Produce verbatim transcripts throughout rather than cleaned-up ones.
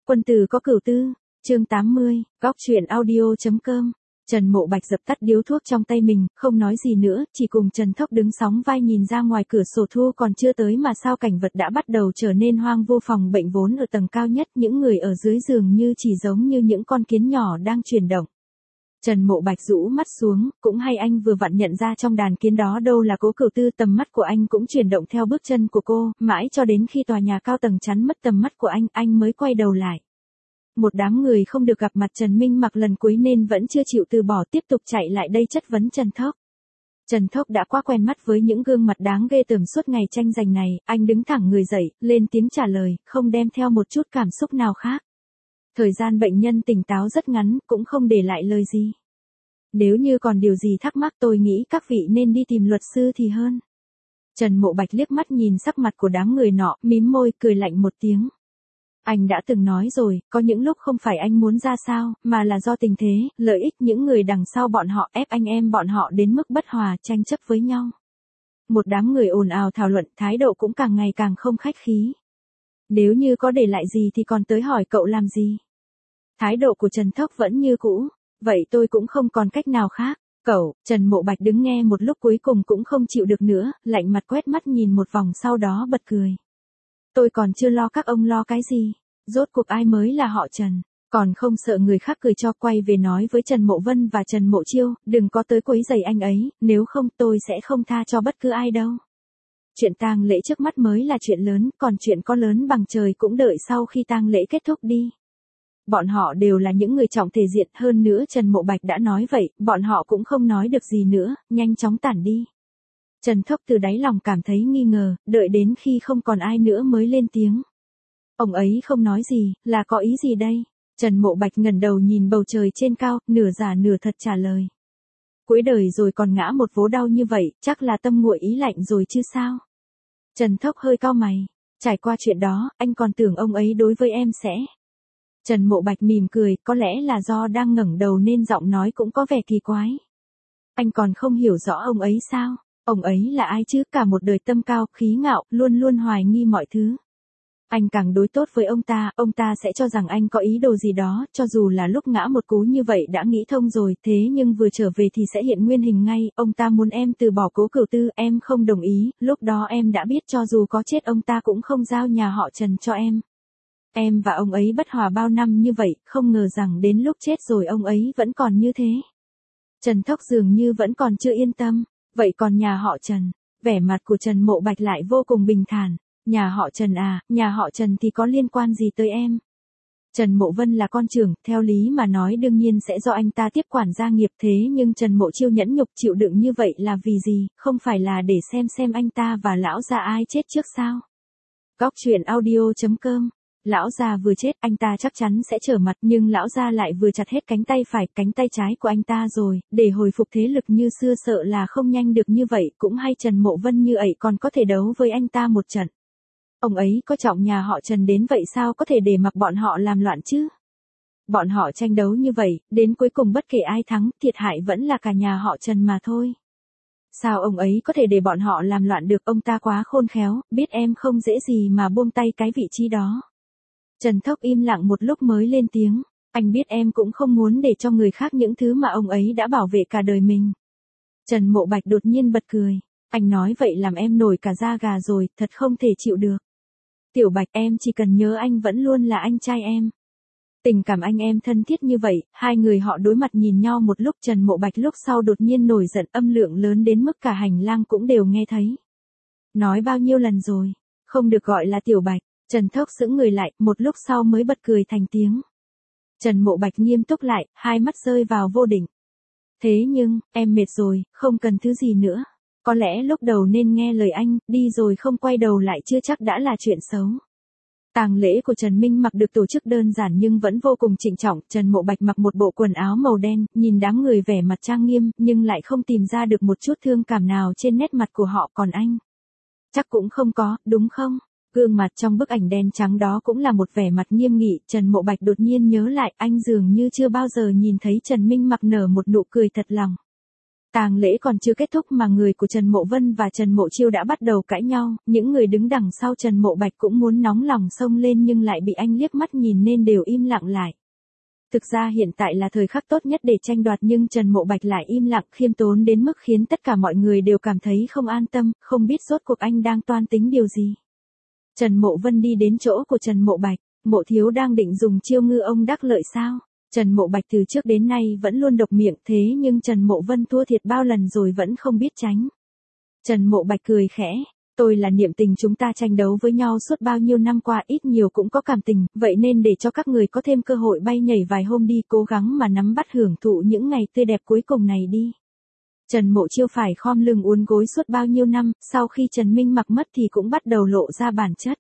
Quân tử có cửu tư, chương tám mươi, góc truyện audio.com. Trần Mộ Bạch dập tắt điếu thuốc trong tay mình, không nói gì nữa, chỉ cùng Trần Thốc đứng sóng vai nhìn ra ngoài cửa sổ. Thu còn chưa tới mà sao cảnh vật đã bắt đầu trở nên hoang vu. Phòng bệnh vốn ở tầng cao nhất, những người ở dưới giường như chỉ giống như những con kiến nhỏ đang chuyển động. Trần Mộ Bạch rũ mắt xuống, cũng hay anh vừa vặn nhận ra trong đàn kiến đó đâu là Cố Cửu Tư. Tầm mắt của anh cũng chuyển động theo bước chân của cô, mãi cho đến khi tòa nhà cao tầng chắn mất tầm mắt của anh, anh mới quay đầu lại. Một đám người không được gặp mặt Trần Minh Mặc lần cuối nên vẫn chưa chịu từ bỏ, tiếp tục chạy lại đây chất vấn Trần Thốc. Trần Thốc đã quá quen mắt với những gương mặt đáng ghê tởm suốt ngày tranh giành này, anh đứng thẳng người dậy, lên tiếng trả lời, không đem theo một chút cảm xúc nào khác. Thời gian bệnh nhân tỉnh táo rất ngắn, cũng không để lại lời gì. Nếu như còn điều gì thắc mắc tôi nghĩ các vị nên đi tìm luật sư thì hơn. Trần Mộ Bạch liếc mắt nhìn sắc mặt của đám người nọ, mím môi, cười lạnh một tiếng. Anh đã từng nói rồi, có những lúc không phải anh muốn ra sao, mà là do tình thế, lợi ích những người đằng sau bọn họ ép anh em bọn họ đến mức bất hòa, tranh chấp với nhau. Một đám người ồn ào thảo luận, thái độ cũng càng ngày càng không khách khí. Nếu như có để lại gì thì còn tới hỏi cậu làm gì? Thái độ của Trần Thốc vẫn như cũ, vậy tôi cũng không còn cách nào khác. Cậu, Trần Mộ Bạch đứng nghe một lúc cuối cùng cũng không chịu được nữa, lạnh mặt quét mắt nhìn một vòng sau đó bật cười. Tôi còn chưa lo các ông lo cái gì, rốt cuộc ai mới là họ Trần, còn không sợ người khác cười cho. Quay về nói với Trần Mộ Vân và Trần Mộ Chiêu, đừng có tới quấy rầy anh ấy, nếu không tôi sẽ không tha cho bất cứ ai đâu. Chuyện tang lễ trước mắt mới là chuyện lớn, còn chuyện có lớn bằng trời cũng đợi sau khi tang lễ kết thúc đi. Bọn họ đều là những người trọng thể diện, hơn nữa Trần Mộ Bạch đã nói vậy, bọn họ cũng không nói được gì nữa, nhanh chóng tản đi. Trần Thốc từ đáy lòng cảm thấy nghi ngờ, đợi đến khi không còn ai nữa mới lên tiếng. Ông ấy không nói gì, là có ý gì đây? Trần Mộ Bạch ngẩng đầu nhìn bầu trời trên cao, nửa giả nửa thật trả lời. Cuối đời rồi còn ngã một vố đau như vậy, chắc là tâm nguội ý lạnh rồi chứ sao? Trần Thốc hơi cau mày, trải qua chuyện đó, anh còn tưởng ông ấy đối với em sẽ... Trần Mộ Bạch mỉm cười, có lẽ là do đang ngẩng đầu nên giọng nói cũng có vẻ kỳ quái. Anh còn không hiểu rõ ông ấy sao? Ông ấy là ai chứ? Cả một đời tâm cao, khí ngạo, luôn luôn hoài nghi mọi thứ. Anh càng đối tốt với ông ta, ông ta sẽ cho rằng anh có ý đồ gì đó, cho dù là lúc ngã một cú như vậy đã nghĩ thông rồi, thế nhưng vừa trở về thì sẽ hiện nguyên hình ngay. Ông ta muốn em từ bỏ Cố Cửu Tư, em không đồng ý, lúc đó em đã biết cho dù có chết ông ta cũng không giao nhà họ Trần cho em. Em và ông ấy bất hòa bao năm như vậy, không ngờ rằng đến lúc chết rồi ông ấy vẫn còn như thế. Trần Thốc dường như vẫn còn chưa yên tâm, vậy còn nhà họ Trần? Vẻ mặt của Trần Mộ Bạch lại vô cùng bình thản. Nhà họ Trần à, nhà họ Trần thì có liên quan gì tới em? Trần Mộ Vân là con trưởng, theo lý mà nói đương nhiên sẽ do anh ta tiếp quản gia nghiệp, thế nhưng Trần Mộ Chiêu nhẫn nhục chịu đựng như vậy là vì gì, không phải là để xem xem anh ta và lão già ai chết trước sao? Góc truyện audio.com. Lão già vừa chết, anh ta chắc chắn sẽ trở mặt, nhưng lão già lại vừa chặt hết cánh tay phải, cánh tay trái của anh ta rồi, để hồi phục thế lực như xưa sợ là không nhanh được như vậy, cũng hay Trần Mộ Vân như ậy còn có thể đấu với anh ta một trận. Ông ấy có trọng nhà họ Trần đến vậy sao có thể để mặc bọn họ làm loạn chứ? Bọn họ tranh đấu như vậy, đến cuối cùng bất kể ai thắng, thiệt hại vẫn là cả nhà họ Trần mà thôi. Sao ông ấy có thể để bọn họ làm loạn được? Ông ta quá khôn khéo, biết em không dễ gì mà buông tay cái vị trí đó. Trần Thốc im lặng một lúc mới lên tiếng, anh biết em cũng không muốn để cho người khác những thứ mà ông ấy đã bảo vệ cả đời mình. Trần Mộ Bạch đột nhiên bật cười, anh nói vậy làm em nổi cả da gà rồi, thật không thể chịu được. Tiểu Bạch, em chỉ cần nhớ anh vẫn luôn là anh trai em. Tình cảm anh em thân thiết như vậy, hai người họ đối mặt nhìn nhau một lúc. Trần Mộ Bạch lúc sau đột nhiên nổi giận, âm lượng lớn đến mức cả hành lang cũng đều nghe thấy. Nói bao nhiêu lần rồi, không được gọi là Tiểu Bạch. Trần Thốc sững người lại, một lúc sau mới bật cười thành tiếng. Trần Mộ Bạch nghiêm túc lại, hai mắt rơi vào vô định. Thế nhưng, em mệt rồi, không cần thứ gì nữa. Có lẽ lúc đầu nên nghe lời anh, đi rồi không quay đầu lại chưa chắc đã là chuyện xấu. Tang lễ của Trần Minh Mặc được tổ chức đơn giản nhưng vẫn vô cùng trịnh trọng. Trần Mộ Bạch mặc một bộ quần áo màu đen, nhìn đám người vẻ mặt trang nghiêm, nhưng lại không tìm ra được một chút thương cảm nào trên nét mặt của họ. Còn anh? Chắc cũng không có, đúng không? Gương mặt trong bức ảnh đen trắng đó cũng là một vẻ mặt nghiêm nghị. Trần Mộ Bạch đột nhiên nhớ lại, anh dường như chưa bao giờ nhìn thấy Trần Minh Mặc nở một nụ cười thật lòng. Tang lễ còn chưa kết thúc mà người của Trần Mộ Vân và Trần Mộ Chiêu đã bắt đầu cãi nhau, những người đứng đằng sau Trần Mộ Bạch cũng muốn nóng lòng xông lên nhưng lại bị anh liếc mắt nhìn nên đều im lặng lại. Thực ra hiện tại là thời khắc tốt nhất để tranh đoạt nhưng Trần Mộ Bạch lại im lặng khiêm tốn đến mức khiến tất cả mọi người đều cảm thấy không an tâm, không biết rốt cuộc anh đang toan tính điều gì. Trần Mộ Vân đi đến chỗ của Trần Mộ Bạch, Mộ thiếu đang định dùng chiêu ngư ông đắc lợi sao? Trần Mộ Bạch từ trước đến nay vẫn luôn độc miệng thế nhưng Trần Mộ Vân thua thiệt bao lần rồi vẫn không biết tránh. Trần Mộ Bạch cười khẽ, tôi là niệm tình chúng ta tranh đấu với nhau suốt bao nhiêu năm qua ít nhiều cũng có cảm tình, vậy nên để cho các người có thêm cơ hội bay nhảy vài hôm đi cố gắng mà nắm bắt hưởng thụ những ngày tươi đẹp cuối cùng này đi. Trần Mộ Chiêu phải khom lưng uốn gối suốt bao nhiêu năm, sau khi Trần Minh Mặc mất thì cũng bắt đầu lộ ra bản chất.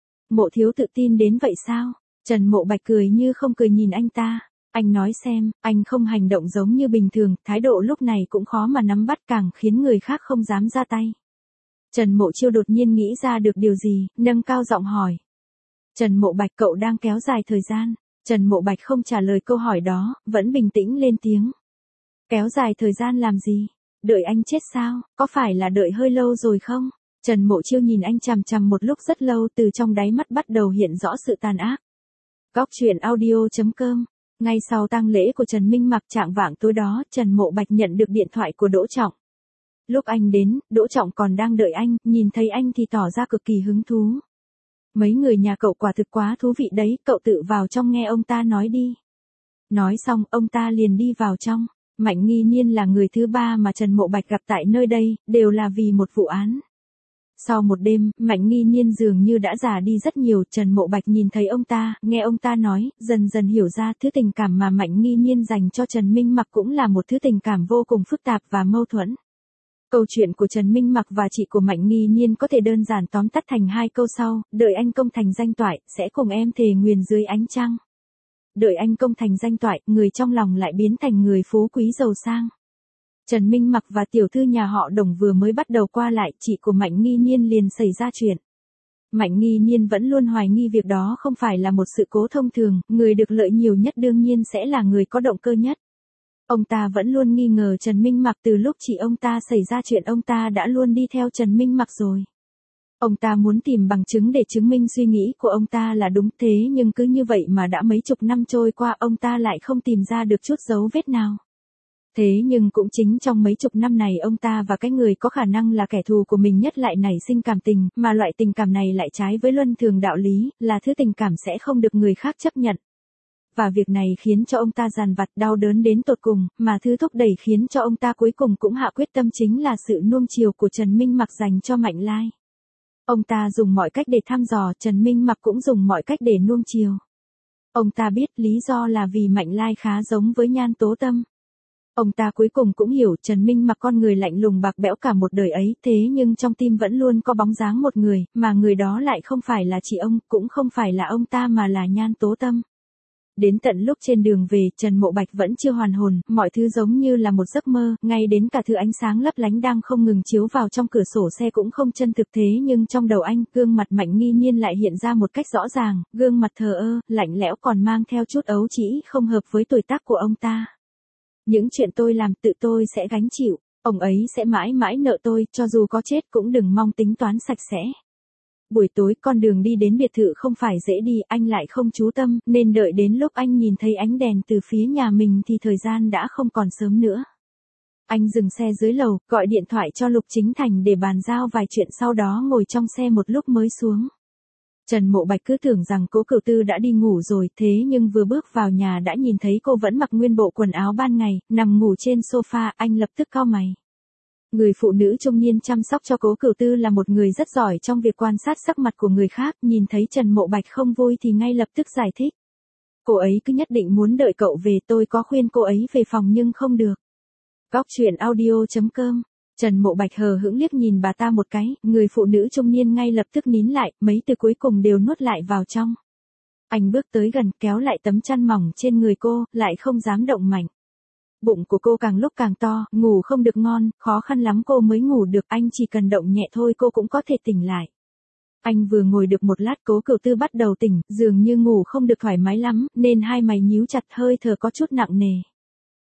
Mộ thiếu tự tin đến vậy sao? Trần Mộ Bạch cười như không cười nhìn anh ta. Anh nói xem, anh không hành động giống như bình thường, thái độ lúc này cũng khó mà nắm bắt càng khiến người khác không dám ra tay. Trần Mộ Chiêu đột nhiên nghĩ ra được điều gì, nâng cao giọng hỏi. Trần Mộ Bạch cậu đang kéo dài thời gian. Trần Mộ Bạch không trả lời câu hỏi đó, vẫn bình tĩnh lên tiếng. Kéo dài thời gian làm gì? Đợi anh chết sao? Có phải là đợi hơi lâu rồi không? Trần Mộ Chiêu nhìn anh chằm chằm một lúc rất lâu từ trong đáy mắt bắt đầu hiện rõ sự tàn ác. Góc truyện audio chấm com. Ngay sau tang lễ của Trần Minh Mặc trạng vạng tối đó, Trần Mộ Bạch nhận được điện thoại của Đỗ Trọng. Lúc anh đến, Đỗ Trọng còn đang đợi anh, nhìn thấy anh thì tỏ ra cực kỳ hứng thú. Mấy người nhà cậu quả thực quá thú vị đấy, cậu tự vào trong nghe ông ta nói đi. Nói xong, ông ta liền đi vào trong. Mạnh Nghi Niên là người thứ ba mà Trần Mộ Bạch gặp tại nơi đây, đều là vì một vụ án. Sau một đêm, Mạnh Nghi Niên dường như đã già đi rất nhiều, Trần Mộ Bạch nhìn thấy ông ta, nghe ông ta nói, dần dần hiểu ra thứ tình cảm mà Mạnh Nghi Niên dành cho Trần Minh Mặc cũng là một thứ tình cảm vô cùng phức tạp và mâu thuẫn. Câu chuyện của Trần Minh Mặc và chị của Mạnh Nghi Niên có thể đơn giản tóm tắt thành hai câu sau, đợi anh công thành danh toại, sẽ cùng em thề nguyền dưới ánh trăng. Đợi anh công thành danh toại, người trong lòng lại biến thành người phú quý giàu sang. Trần Minh Mặc và tiểu thư nhà họ Đồng vừa mới bắt đầu qua lại, chị của Mạnh Nghi Niên liền xảy ra chuyện. Mạnh Nghi Niên vẫn luôn hoài nghi việc đó không phải là một sự cố thông thường, người được lợi nhiều nhất đương nhiên sẽ là người có động cơ nhất. Ông ta vẫn luôn nghi ngờ Trần Minh Mặc từ lúc chị ông ta xảy ra chuyện ông ta đã luôn đi theo Trần Minh Mặc rồi. Ông ta muốn tìm bằng chứng để chứng minh suy nghĩ của ông ta là đúng thế nhưng cứ như vậy mà đã mấy chục năm trôi qua ông ta lại không tìm ra được chút dấu vết nào. Thế nhưng cũng chính trong mấy chục năm này ông ta và cái người có khả năng là kẻ thù của mình nhất lại nảy sinh cảm tình, mà loại tình cảm này lại trái với luân thường đạo lý, là thứ tình cảm sẽ không được người khác chấp nhận. Và việc này khiến cho ông ta dằn vặt đau đớn đến tột cùng, mà thứ thúc đẩy khiến cho ông ta cuối cùng cũng hạ quyết tâm chính là sự nuông chiều của Trần Minh Mặc dành cho Mạnh Lai. Ông ta dùng mọi cách để thăm dò, Trần Minh Mặc cũng dùng mọi cách để nuông chiều. Ông ta biết lý do là vì Mạnh Lai khá giống với Nhan Tố Tâm. Ông ta cuối cùng cũng hiểu Trần Minh Mặc con người lạnh lùng bạc bẽo cả một đời ấy, thế nhưng trong tim vẫn luôn có bóng dáng một người, mà người đó lại không phải là chị ông, cũng không phải là ông ta mà là Nhan Tố Tâm. Đến tận lúc trên đường về, Trần Mộ Bạch vẫn chưa hoàn hồn, mọi thứ giống như là một giấc mơ, ngay đến cả thứ ánh sáng lấp lánh đang không ngừng chiếu vào trong cửa sổ xe cũng không chân thực thế nhưng trong đầu anh, gương mặt Mạnh Nghi Niên lại hiện ra một cách rõ ràng, gương mặt thờ ơ, lạnh lẽo còn mang theo chút ấu trĩ không hợp với tuổi tác của ông ta. Những chuyện tôi làm tự tôi sẽ gánh chịu, ông ấy sẽ mãi mãi nợ tôi, cho dù có chết cũng đừng mong tính toán sạch sẽ. Buổi tối con đường đi đến biệt thự không phải dễ đi, anh lại không chú tâm, nên đợi đến lúc anh nhìn thấy ánh đèn từ phía nhà mình thì thời gian đã không còn sớm nữa. Anh dừng xe dưới lầu, gọi điện thoại cho Lục Chính Thành để bàn giao vài chuyện sau đó ngồi trong xe một lúc mới xuống. Trần Mộ Bạch cứ tưởng rằng Cố Cửu Tư đã đi ngủ rồi, thế nhưng vừa bước vào nhà đã nhìn thấy cô vẫn mặc nguyên bộ quần áo ban ngày, nằm ngủ trên sofa, anh lập tức cau mày. Người phụ nữ trung niên chăm sóc cho Cố Cửu Tư là một người rất giỏi trong việc quan sát sắc mặt của người khác, nhìn thấy Trần Mộ Bạch không vui thì ngay lập tức giải thích. Cô ấy cứ nhất định muốn đợi cậu về, tôi có khuyên cô ấy về phòng nhưng không được. Góc truyện audio chấm com. Trần Mộ Bạch hờ hững liếc nhìn bà ta một cái, người phụ nữ trung niên ngay lập tức nín lại, mấy từ cuối cùng đều nuốt lại vào trong. Anh bước tới gần, kéo lại tấm chăn mỏng trên người cô, lại không dám động mạnh. Bụng của cô càng lúc càng to, ngủ không được ngon, khó khăn lắm cô mới ngủ được, anh chỉ cần động nhẹ thôi cô cũng có thể tỉnh lại. Anh vừa ngồi được một lát Cố Cửu Tư bắt đầu tỉnh, dường như ngủ không được thoải mái lắm, nên hai mày nhíu chặt hơi thở có chút nặng nề.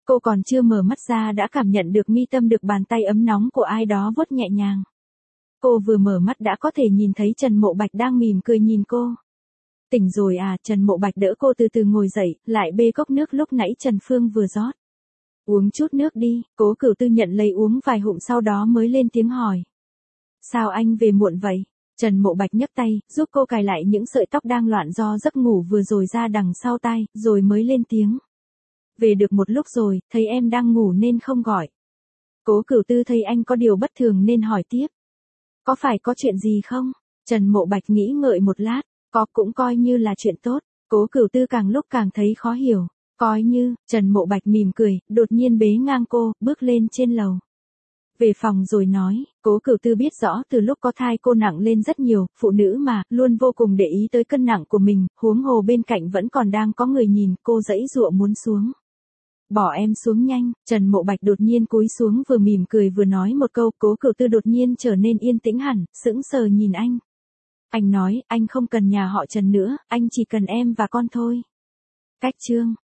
Cô còn chưa mở mắt ra đã cảm nhận được mi tâm được bàn tay ấm nóng của ai đó vuốt nhẹ nhàng. Cô vừa mở mắt đã có thể nhìn thấy Trần Mộ Bạch đang mỉm cười nhìn cô. Tỉnh rồi à? Trần Mộ Bạch đỡ cô từ từ ngồi dậy, lại bê cốc nước lúc nãy Trần Phương vừa rót. Uống chút nước đi, Cố Cửu Tư nhận lấy uống vài hụm sau đó mới lên tiếng hỏi. Sao anh về muộn vậy? Trần Mộ Bạch nhấc tay, giúp cô cài lại những sợi tóc đang loạn do giấc ngủ vừa rồi ra đằng sau tai, rồi mới lên tiếng. Về được một lúc rồi, thấy em đang ngủ nên không gọi. Cố Cửu Tư thấy anh có điều bất thường nên hỏi tiếp. Có phải có chuyện gì không? Trần Mộ Bạch nghĩ ngợi một lát, có cũng coi như là chuyện tốt. Cố Cửu Tư càng lúc càng thấy khó hiểu. Coi như, Trần Mộ Bạch mỉm cười, đột nhiên bế ngang cô, bước lên trên lầu. Về phòng rồi nói, Cố Cửu Tư biết rõ từ lúc có thai cô nặng lên rất nhiều, phụ nữ mà, luôn vô cùng để ý tới cân nặng của mình, huống hồ bên cạnh vẫn còn đang có người nhìn, cô giãy giụa muốn xuống. Bỏ em xuống nhanh, Trần Mộ Bạch đột nhiên cúi xuống vừa mỉm cười vừa nói một câu, Cố Cửu Tư đột nhiên trở nên yên tĩnh hẳn, sững sờ nhìn anh. Anh nói, anh không cần nhà họ Trần nữa, anh chỉ cần em và con thôi. Cách chương